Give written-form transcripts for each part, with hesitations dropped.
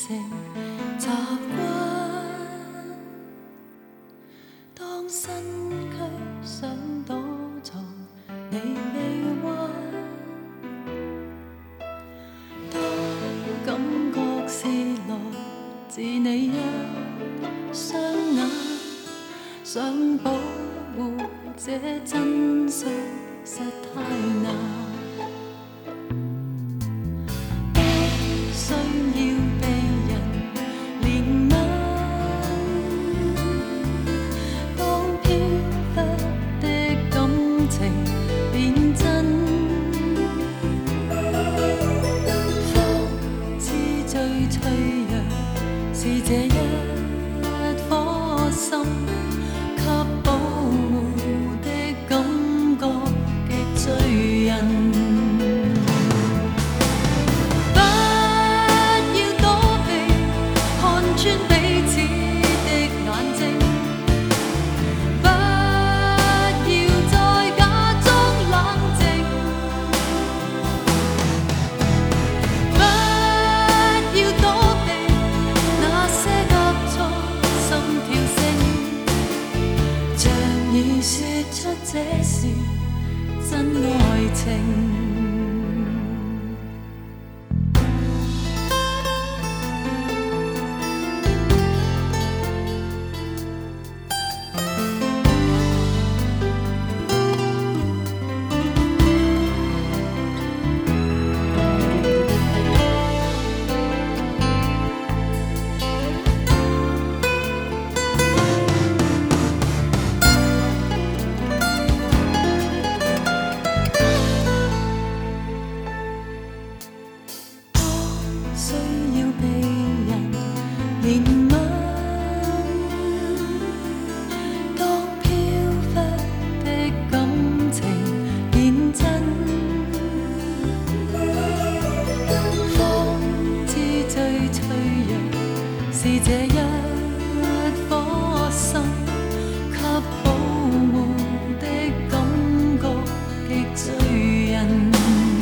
成习惯。当身躯想躲藏你臂弯，当感觉是来自你一双眼，想保护这真相实太难。需要被人憐憫，當飄忽的感情變真，方知最脆弱是這一顆心，給保護的感覺極醉人。說出這是真愛情。憐憫，當飄忽的感情變真，方知最脆弱是這一顆心，給保護的感覺極醉人。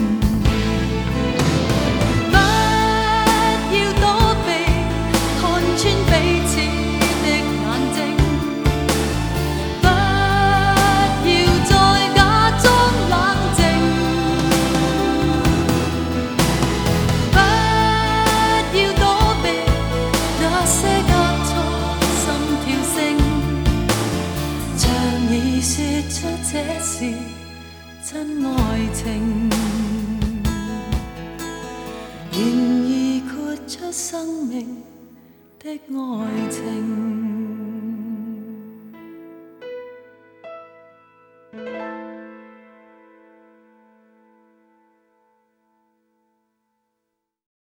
說出這是真愛情，願意豁出生命的愛情。